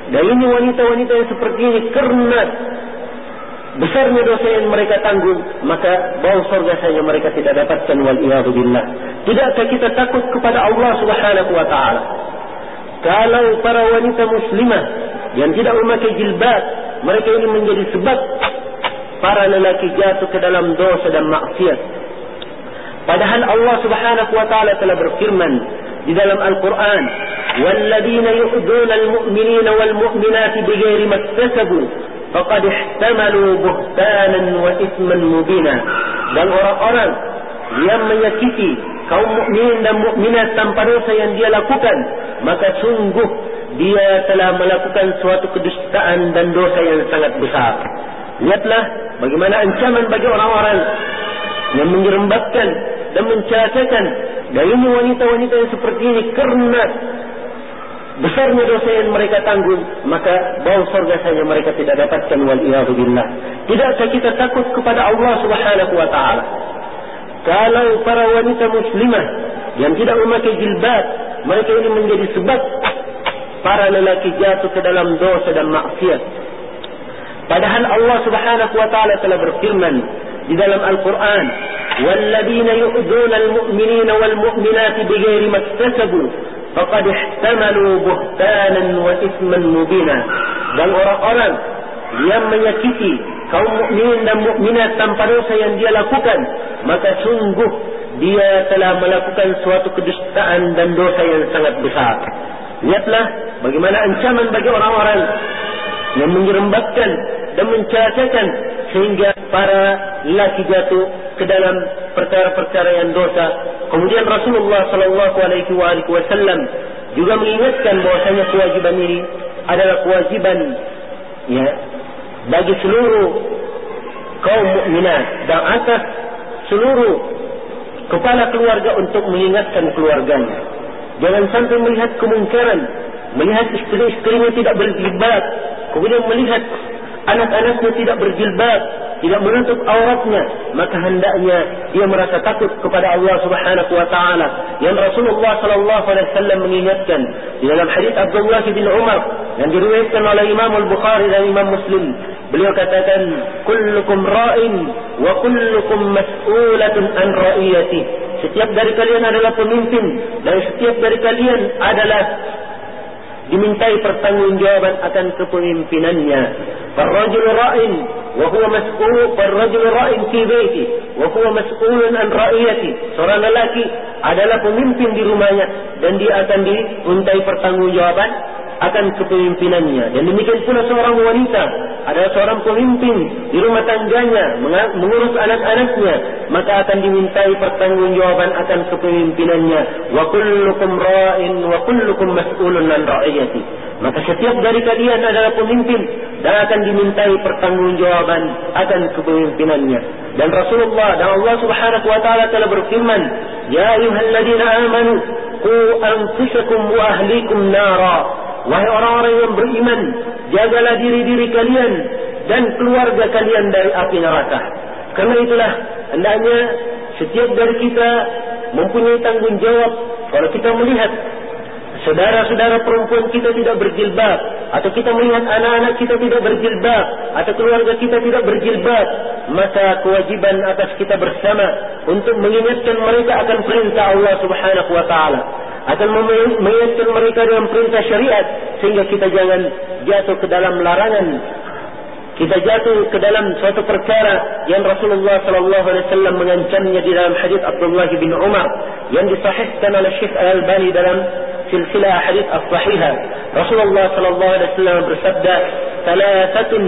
Dan ini wanita-wanita yang seperti ini karena besarnya dosa yang mereka tanggung, maka bau surga saja mereka tidak dapatkan, wal-iyadu billah. Tidakkah kita takut kepada Allah Subhanahu wa ta'ala? Kalau para wanita muslimah yang tidak memakai jilbab, mereka ini menjadi sebab para lelaki jatuh ke dalam dosa dan maksiat. Padahal Allah Subhanahu wa ta'ala telah berfirman di dalam Al-Quran, "Walladzina yu'duna al-mu'minina wal-mu'minati bighairi maktasabu faqad ihtamalu buhtanan wa itsman mubina." Dan orang-orang yang menyakiti kaum mukminin dan mukminat tanpa dosa yang dia lakukan, maka sungguh dia telah melakukan suatu kedustaan dan dosa yang sangat besar. Lihatlah bagaimana ancaman bagi orang-orang yang menyerembabkan dan mencacakan. Dan ini wanita-wanita yang seperti ini karena besarnya dosa yang mereka tanggung, maka bau surga saja mereka tidak dapatkan, wal-iyadu billah. Tidakkah kita takut kepada Allah Subhanahu wa ta'ala? Kalau para wanita muslimah yang tidak memakai jilbab, mereka ini menjadi sebab para lelaki jatuh ke dalam dosa dan maksiat. Padahal Allah Subhanahu wa ta'ala telah berfirman di dalam Al-Quran, "Walladzina yu'duna al-mu'minina wal-mu'minati bighairi maktasabu faqad ihtamalu buhtanan wa itsman mubina." Dan orang-orang yang menyakiti kaum mukminin dan mukminat tanpa dosa yang dia lakukan, maka sungguh dia telah melakukan suatu kedustaan dan dosa yang sangat besar. Lihatlah bagaimana ancaman bagi orang-orang yang menyerembabkan dan mencacakan sehingga para lelaki jatuh ke dalam perkara-perkara yang dosa. Kemudian Rasulullah sallallahu alaihi wasallam juga mengingatkan bahwasanya kewajiban ini adalah kewajiban bagi seluruh kaum mukminat dan atas seluruh kepala keluarga untuk mengingatkan keluarganya. Jangan sampai melihat kemungkaran, melihat istri-istrinya tidak berjilbab, kemudian melihat anak-anaknya tidak berjilbab, tidak menutup auratnya, maka hendaknya dia merasa takut kepada Allah Subhanahu wa ta'ala. Yang Rasulullah sallallahu alaihi wasallam mengingatkan di dalam hadis Abdullah bin Umar yang diriwayatkan oleh Imam Al-Bukhari dan Imam Muslim, beliau katakan, "Kullukum ra'in wa kullukum mas'ulatun an ra'iyati." Setiap dari kalian adalah pemimpin dan setiap dari kalian adalah dimintai pertanggungjawaban akan kepemimpinannya. Ar-rajul ra'in wa huwa mas'ul, ar-rajul ra'in fi baiti wa huwa mas'ulun an ra'iyati. Seorang lelaki adalah pemimpin di rumahnya dan dia akan dimintai pertanggungjawaban akan kepemimpinannya. Dan demikian pula seorang wanita adalah seorang pemimpin di rumah tangganya, mengurus anak-anaknya, maka akan dimintai pertanggungjawaban akan kepemimpinannya. Wa kullukum ra'in wa kullukum mas'ulun an ra'iyati. Maka setiap dari kalian adalah pemimpin dan akan dimintai pertanggungjawaban akan kepemimpinannya. Dan Rasulullah dan Allah Subhanahu wa ta'ala telah berfirman, "Ya ayyuhalladzina amanu qu anfusakum wa ahlikum nara." Wahai orang-orang yang beriman, jagalah diri-diri kalian dan keluarga kalian dari api neraka. Karena itulah hendaknya setiap dari kita mempunyai tanggung jawab. Kalau kita melihat saudara-saudara perempuan kita tidak berjilbab, atau kita melihat anak-anak kita tidak berjilbab, atau keluarga kita tidak berjilbab, maka kewajiban atas kita bersama untuk mengingatkan mereka akan perintah Allah Subhanahu wa ta'ala, akan mengingatkan mereka dengan perintah syariat, sehingga kita jangan jatuh ke dalam larangan, kita jatuh ke dalam suatu perkara yang Rasulullah sallallahu alaihi wasallam mengancamnya di dalam hadis Abdullah bin Umar yang disahihkan oleh Syekh Al-Albani dalam silsilah hadis as-sahihah. Rasulullah sallallahu alaihi wasallam bersabda, "Thalathatun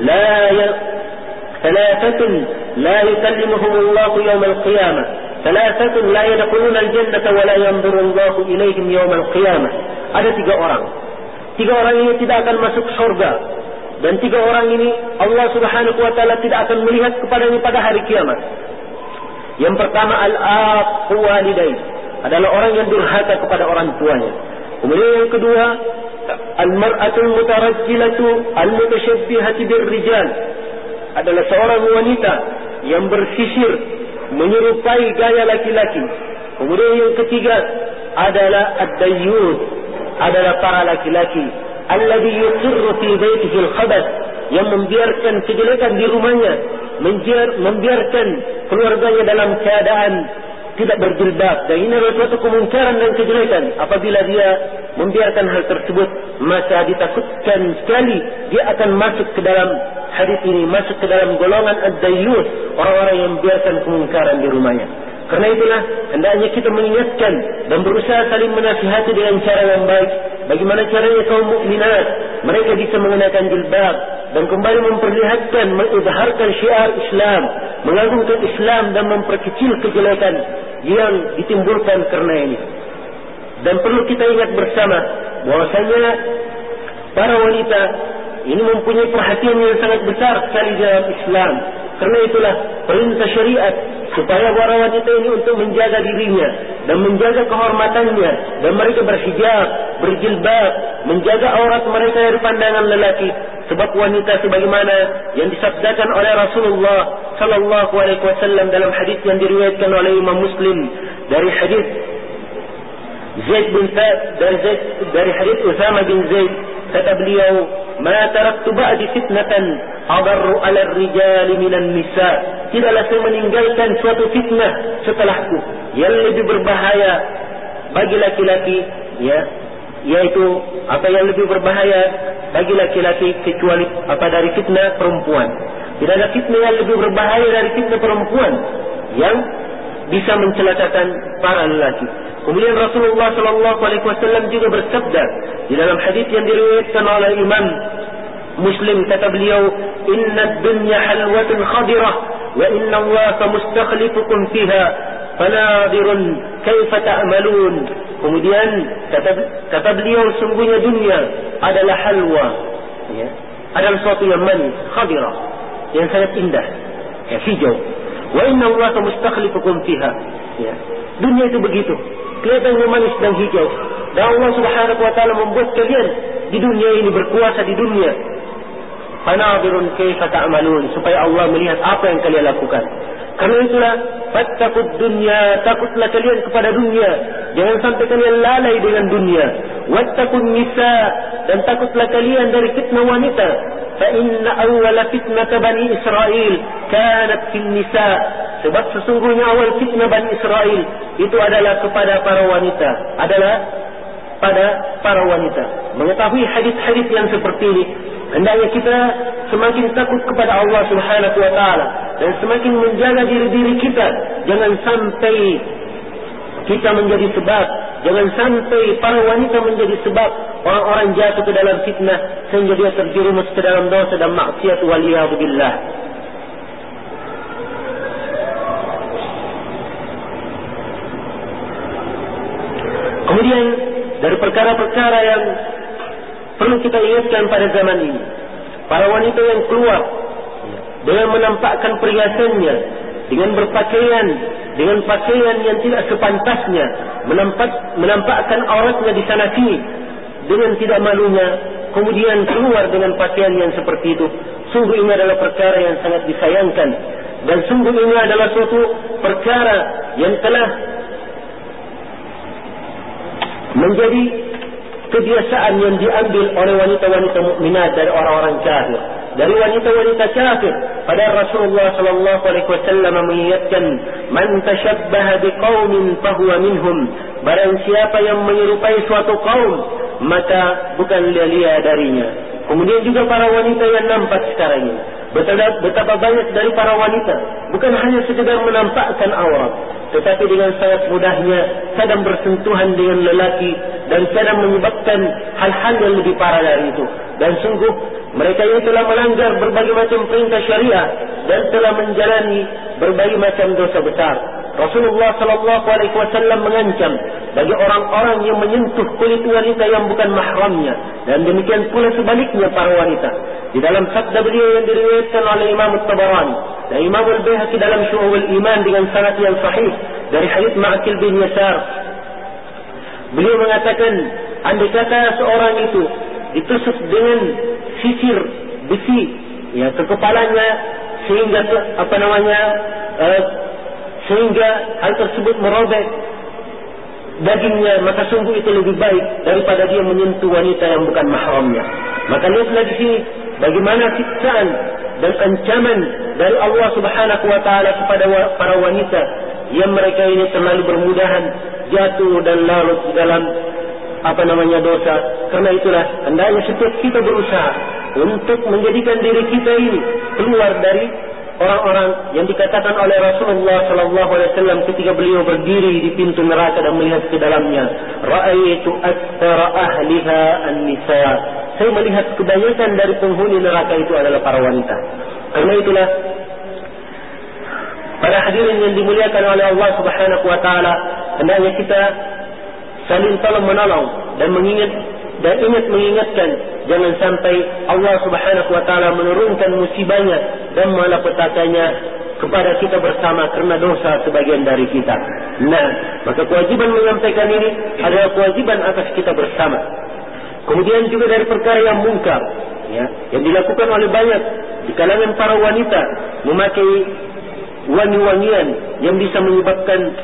la yukallimuhum Allah yawm al-qiyamah. Thalathatun la yadkhuluna al-jannata wa la yanzuru Allah ilaihim yawm al-qiyamah." Ada tiga orang ini tidak akan masuk surga, dan tiga orang ini Allah Subhanahu wa ta'ala tidak akan melihat kepadanya pada hari kiamat. Yang pertama, al-aqu walidain, adalah orang yang durhaka kepada orang tuanya. Kemudian yang kedua, al-mar'atul mutarajjilatu al-mutasyabbihati birrijal, adalah seorang wanita yang bersisir menyerupai gaya laki-laki. Kemudian yang ketiga adalah ad-dayyus, adalah para laki-laki alladhi yuqirru fi baitihi al-khabath, yang membiarkan kejelekan di rumahnya, membiarkan keluarganya dalam keadaan tidak berjilbab. Dan ini adalah suatu kemungkaran dan kejelekan. Apabila dia membiarkan hal tersebut, maka ditakutkan sekali dia akan masuk ke dalam hadis ini, masuk ke dalam golongan ad-dayyus, orang-orang yang membiarkan kemungkaran di rumahnya. Karena itulah hendaknya kita mengingatkan dan berusaha saling menasihati dengan cara yang baik. Bagaimana caranya kaum mukminat mereka bisa mengenakan jilbab dan kembali memperlihatkan, mengizharkan syiar Islam, mengagungkan Islam dan memperkecil kejelekan yang ditimbulkan karena ini. Dan perlu kita ingat bersama bahwasanya para wanita ini mempunyai perhatian yang sangat besar sekali dalam Islam. Karena itulah perintah syariat supaya para wanita ini untuk menjaga dirinya dan menjaga kehormatannya, dan mereka berhijab, berjilbab, menjaga aurat mereka dari pandangan lelaki. Sebab wanita sebagaimana yang disabdakan oleh Rasulullah sallallahu alaihi wasallam dalam hadis yang diriwayatkan oleh Imam Muslim dari hadis Zaid bin dari hadis Usama bin Zaid, kata beliau, "Ma taraktu ba'di fitnatan adarru 'ala ar-rijal minan nisa." Tidaklah saya meninggalkan suatu fitnah setelahku yang lebih berbahaya bagi laki-laki, yaitu apa yang lebih berbahaya bagi laki-laki kecuali apa dari fitnah perempuan. Tidak ada fitnah yang lebih berbahaya dari fitnah perempuan yang bisa mencelakakan para lelaki. Kemudian Rasulullah sallallahu alaihi wasallam juga bersabda di dalam hadis yang diriwayatkan oleh Imam Muslim, kata beliau, "Inna ad-dunya halwatun khadirah wa inna Allaha mustakhlifukum fiha fanadirun kaifa ta'malun." Kemudian kata beliau, sungguhnya dunia adalah halwa, adalah sesuatu yang manis, khadirah, yang sangat indah, hijau. Wa inna Allaha mustakhlifukum fiha. Dunia itu begitu, kelihatannya manis dan hijau. Dan Allah Subhanahu wa taala membuat kalian di dunia ini berkuasa di dunia. Fanadirun kaifa ta'malun, supaya Allah melihat apa yang kalian lakukan. Karena itulah fattaqud dunya, takutlah kalian kepada dunia, jangan sampai kalian lalai dengan dunia. Wattaqun nisa, dan takutlah kalian dari fitnah wanita. Fa inna awwala fitnata bani Israil kanat fil nisa. Sebab sesungguhnya awal fitnah Bani Israel itu adalah kepada para wanita, adalah pada para wanita. Mengetahui hadis-hadis yang seperti ini, hendaknya kita semakin takut kepada Allah Subhanahu wa taala dan semakin menjaga diri-diri kita. Jangan sampai kita menjadi sebab, jangan sampai para wanita menjadi sebab orang-orang jatuh ke dalam fitnah sehingga dia terjerumus ke dalam dosa dan maksiat, waliyadu billah. Kemudian dari perkara-perkara yang perlu kita ingatkan pada zaman ini, para wanita yang keluar dengan menampakkan perhiasannya, dengan berpakaian dengan pakaian yang tidak sepantasnya, menampakkan auratnya di sana sini dengan tidak malunya, kemudian keluar dengan pakaian yang seperti itu. Sungguh ini adalah perkara yang sangat disayangkan, dan sungguh ini adalah suatu perkara yang telah menjadi kebiasaan yang diambil oleh wanita-wanita mukminat dari orang-orang kafir, dari wanita-wanita kafir. Padahal Rasulullah sallallahu alaihi wasallam mengingatkan, "Man tashabbaha biqaumin fahuwa minhum." Barang siapa yang menyerupai suatu kaum, maka bukan dia darinya. Kemudian juga para wanita yang nampak sekarang ini, betapa banyak dari para wanita bukan hanya sekedar menampakkan aurat, tetapi dengan sangat mudahnya kadang bersentuhan dengan lelaki dan kadang menyebabkan hal-hal yang lebih parah dari itu. Dan sungguh mereka yang telah melanggar berbagai macam perintah syariah dan telah menjalani berbagai macam dosa besar. Rasulullah sallallahu alaihi wasallam mengancam bagi orang-orang yang menyentuh kulit wanita yang bukan mahramnya, dan demikian pula sebaliknya para wanita. Di dalam sabda beliau yang diriwayatkan oleh Imam At-Tabarani dan Imam Al-Baihaqi dalam Syu'ubul Iman dengan sanad yang sahih dari hadits Ma'qil bin Yasar, beliau mengatakan, andai kata seorang itu ditusuk dengan sisir besi ke kepalanya sehingga sehingga hal tersebut merobek dagingnya, maka sungguh itu lebih baik daripada dia menyentuh wanita yang bukan mahramnya. Maka lihatlah di sini bagaimana siksaan dan ancaman dari Allah Subhanahu wa taala kepada para wanita yang mereka ini terlalu bermudahan jatuh dan larut di dalam dosa. Karena itulah hendaknya setiap kita berusaha untuk menjadikan diri kita ini keluar dari orang-orang yang dikatakan oleh Rasulullah sallallahu alaihi wasallam ketika beliau berdiri di pintu neraka dan melihat ke dalamnya, ra'aitu aktsara ahliha an-nisa. Saya melihat kebanyakan dari penghuni neraka itu adalah para wanita. Karena itulah para hadirin yang dimuliakan oleh Allah Subhanahu wa taala, hendaknya kita saling tolong menolong dan ingat mengingatkan jangan sampai Allah Subhanahu wa taala menurunkan musibahnya dan malapetakannya kepada kita bersama karena dosa sebagian dari kita. Nah, maka kewajiban menyampaikan ini adalah kewajiban atas kita bersama. Kemudian juga dari perkara yang mungkar, ya, yang dilakukan oleh banyak di kalangan para wanita, memakai wangi-wangian yang bisa menyebabkan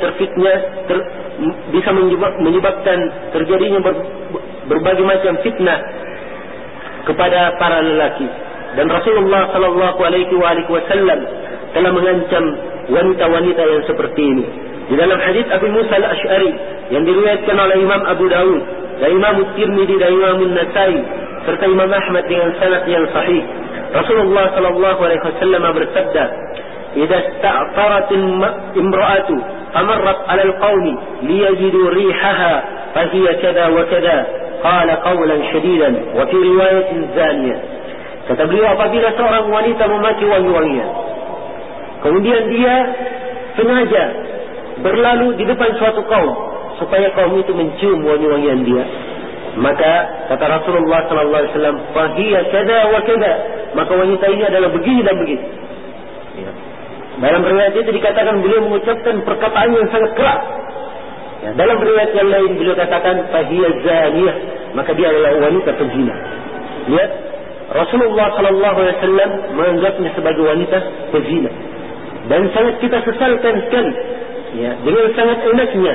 menyebabkan terjadinya berbagai macam fitnah kepada para lelaki. Dan Rasulullah sallallahu alaihi wasallam telah mengancam wanita-wanita yang seperti ini. Di dalam hadis Abu Musa al-Asy'ari yang diriwayatkan oleh Imam Abu Dawud dan Imam Tirmidzi dan Imam An-Nasai serta Imam Ahmad dengan sanad yang sahih, Rasulullah sallallahu alaihi wasallam bersabda, "Idza ista'tarat imra'atu famarrat 'ala al-qawmi liyajidu rihaha fa hiya kadha wa kadha." Qala qawlan shadidan wa fi riwayatin zaniyah. Kata beliau, apabila seorang wanita memakai wangi-wangian, kemudian dia sengaja berlalu di depan suatu kaum supaya kaum itu mencium wangi-wangian dia, maka kata Rasulullah sallallahu alaihi wasallam, fa hiya kadha wa kadha, maka wanita ini adalah begini dan begini. Ya. Dalam riwayat itu dikatakan beliau mengucapkan perkataan yang sangat keras. Ya, dalam riwayat yang lain beliau katakan fahiya zaniyah, maka dia adalah wanita pezina. Lihat, Rasulullah sallallahu alaihi wasallam menganggapnya sebagai wanita pezina. Dan sangat kita sesalkan sekali, ya, dengan sangat enaknya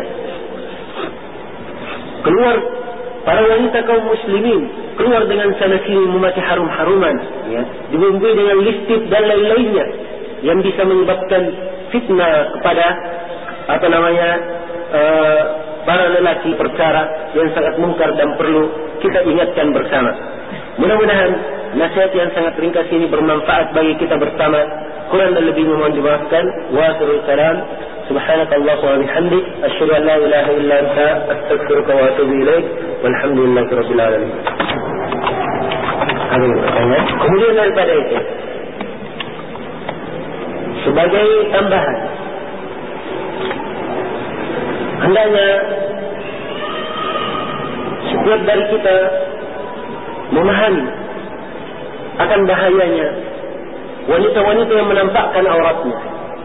keluar para wanita kaum muslimin keluar dengan sana sini memakai harum-haruman, ya, dibumbui dengan listrik dan lain-lainnya yang bisa menyebabkan fitnah kepada para lelaki, perkara yang sangat mungkar dan perlu kita ingatkan bersama. Mudah-mudahan nasihat yang sangat ringkas ini bermanfaat bagi kita bersama. Kurang dan lebih mohon dimaafkan. Wa akhiru kalam. Subhanakallahumma wa bihamdik, asyhadu an la ilaha illa anta, astaghfiruka wa atubu ilaik. Walhamdulillahirabbil alamin. Kemudian daripada itu, sebagai tambahan, hendaknya setiap dari kita memahami akan bahayanya wanita-wanita yang menampakkan auratnya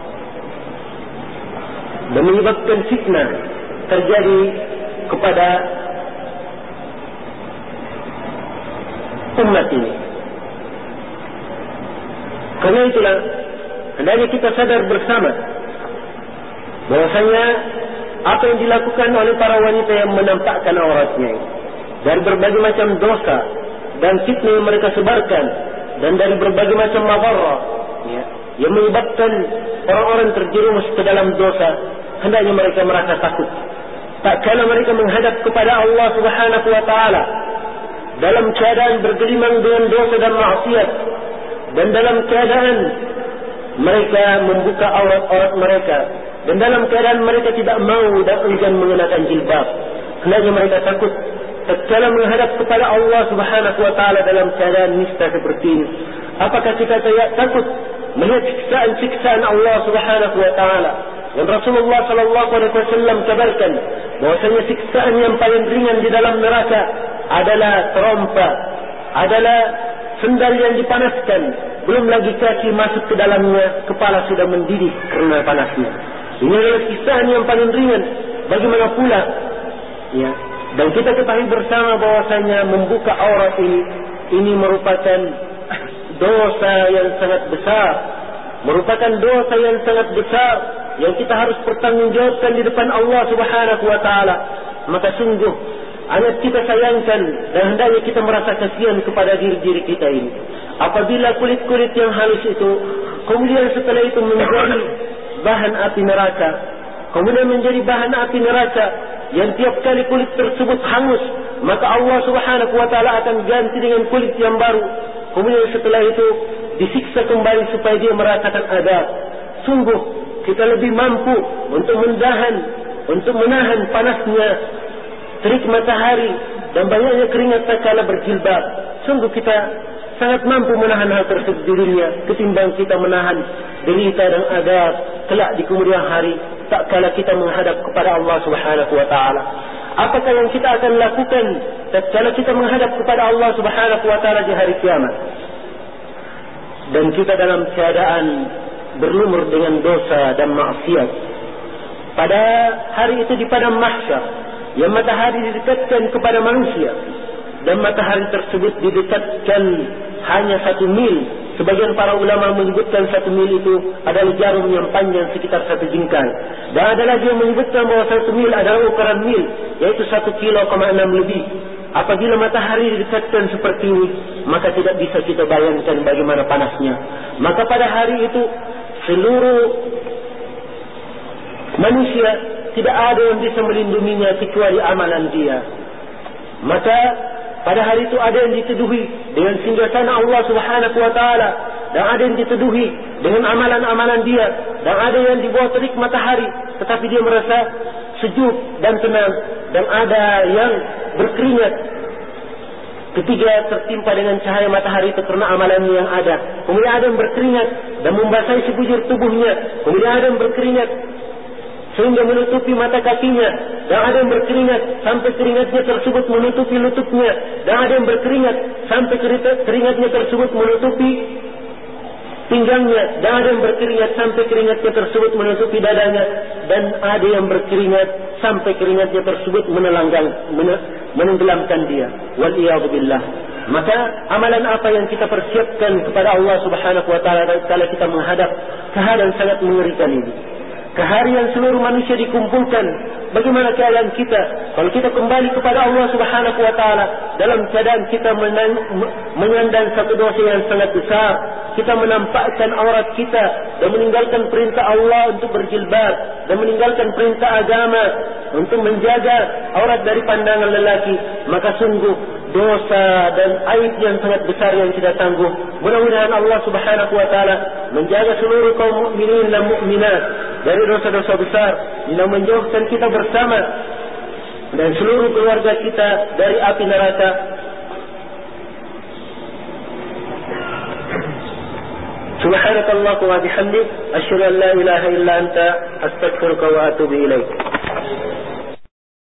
dan menyebabkan fitnah terjadi kepada umat ini. Karena itulah hendaknya kita sadar bersama bahwasanya apa yang dilakukan oleh para wanita yang menampakkan auratnya dari berbagai macam dosa dan fitnah yang mereka sebarkan dan dari berbagai macam madarah, ya, yang menyebabkan orang-orang terjerumus ke dalam dosa, hendaknya mereka merasa takut. Tak kala mereka menghadap kepada Allah Subhanahu wa taala dalam keadaan bergelimang dengan dosa dan maksiat, dan dalam keadaan mereka membuka aurat-aurat mereka, dan dalam keadaan mereka tidak mau dan enggan mengenakan jilbab, hendaknya mereka takut. Tatkala menghadap kepada Allah Subhanahu wa taala dalam keadaan nista seperti ini, apakah kita takut melihat siksaan Allah Subhanahu wa taala? Dan Rasulullah sallallahu alaihi wasallam kabarkan bahwasanya siksaan yang paling ringan di dalam neraka adalah terompa, adalah sendal yang dipanaskan, belum lagi kaki masuk ke dalamnya, kepala sudah mendidih karena panasnya. Ini adalah siksaan yang paling ringan. Bagaimana pula, ya, dan kita ketahui bersama bahwasanya membuka aurat ini merupakan dosa yang sangat besar, merupakan dosa yang sangat besar yang kita harus bertanggungjawabkan di depan Allah Subhanahu wa taala. maka sungguh amat kita sayangkan dan hendaknya kita merasa kasihan kepada diri-diri kita ini. Apabila kulit-kulit yang halus itu kemudian setelah itu menjadi bahan api neraka, kemudian menjadi bahan api neraka yang tiap kali kulit tersebut hangus, maka Allah Subhanahu wa taala akan ganti dengan kulit yang baru. Kemudian setelah itu disiksa kembali supaya dia merasakan azab. Sungguh kita lebih mampu untuk menahan panasnya terik matahari dan banyaknya keringat tatkala berjilbab. Sungguh kita sangat mampu menahan hal tersebut di dunia ketimbang kita menahan derita dan azab kelak di kemudian hari tatkala kita menghadap kepada Allah Subhanahu wa taala. Apakah yang kita akan lakukan tatkala kita menghadap kepada Allah Subhanahu wa taala di hari kiamat? Dan kita dalam keadaan berlumur dengan dosa dan maksiat. Pada hari itu di padang mahsyar, yang matahari didekatkan kepada manusia, dan matahari tersebut didekatkan hanya 1 mil. Sebagian para ulama menyebutkan 1 mil itu adalah jarum yang panjang sekitar 1 jengkal. Dan ada lagi yang menyebutkan bahawa 1 mil adalah ukuran mil, yaitu 1,6 kilo lebih. Apabila matahari didekatkan seperti ini, maka tidak bisa kita bayangkan bagaimana panasnya. Maka pada hari itu seluruh manusia tidak ada yang bisa melindunginya kecuali amalan dia. Maka pada hari itu ada yang diteduhi dengan singgasana Allah Subhanahu wa taala, dan ada yang diteduhi dengan amalan-amalan dia, dan ada yang di bawah terik matahari tetapi dia merasa sejuk dan tenang, dan ada yang berkeringat ketika tertimpa dengan cahaya matahari itu karena amalannya yang ada. Kemudian ada yang berkeringat dan membasahi sekujur tubuhnya. Kemudian ada yang berkeringat sehingga menutupi mata kakinya, dan ada yang berkeringat sampai keringatnya tersebut menutupi lututnya, dan ada yang berkeringat sampai keringatnya tersebut menutupi pinggangnya, dan ada yang berkeringat sampai keringatnya tersebut menutupi dadanya, dan ada yang berkeringat sampai keringatnya tersebut menenggelamkan dia. Waliyadzubillah. Maka amalan apa yang kita persiapkan kepada Allah Subhanahu wa taala kalau kita menghadap keadaan sangat mengerikan ini? Keharian seluruh manusia dikumpulkan. Bagaimana keadaan kita kalau kita kembali kepada Allah Subhanahu wa taala dalam keadaan kita menyandang satu dosa yang sangat besar? Kita menampakkan aurat kita dan meninggalkan perintah Allah untuk berjilbab, dan meninggalkan perintah agama untuk menjaga aurat dari pandangan lelaki. Maka sungguh dosa dan aib yang sangat besar yang kita tanggung. Mudah-mudahan Allah Subhanahu wa taala menjaga seluruh kaum mukminin dan mukminat dari dosa-dosa besar, dan menjauhkan kita bersama dan seluruh keluarga kita dari api neraka. Subhanakallahumma wa bihamdik, asyhadu an la ilaha illa anta, astaghfiruka wa atubu ilaik.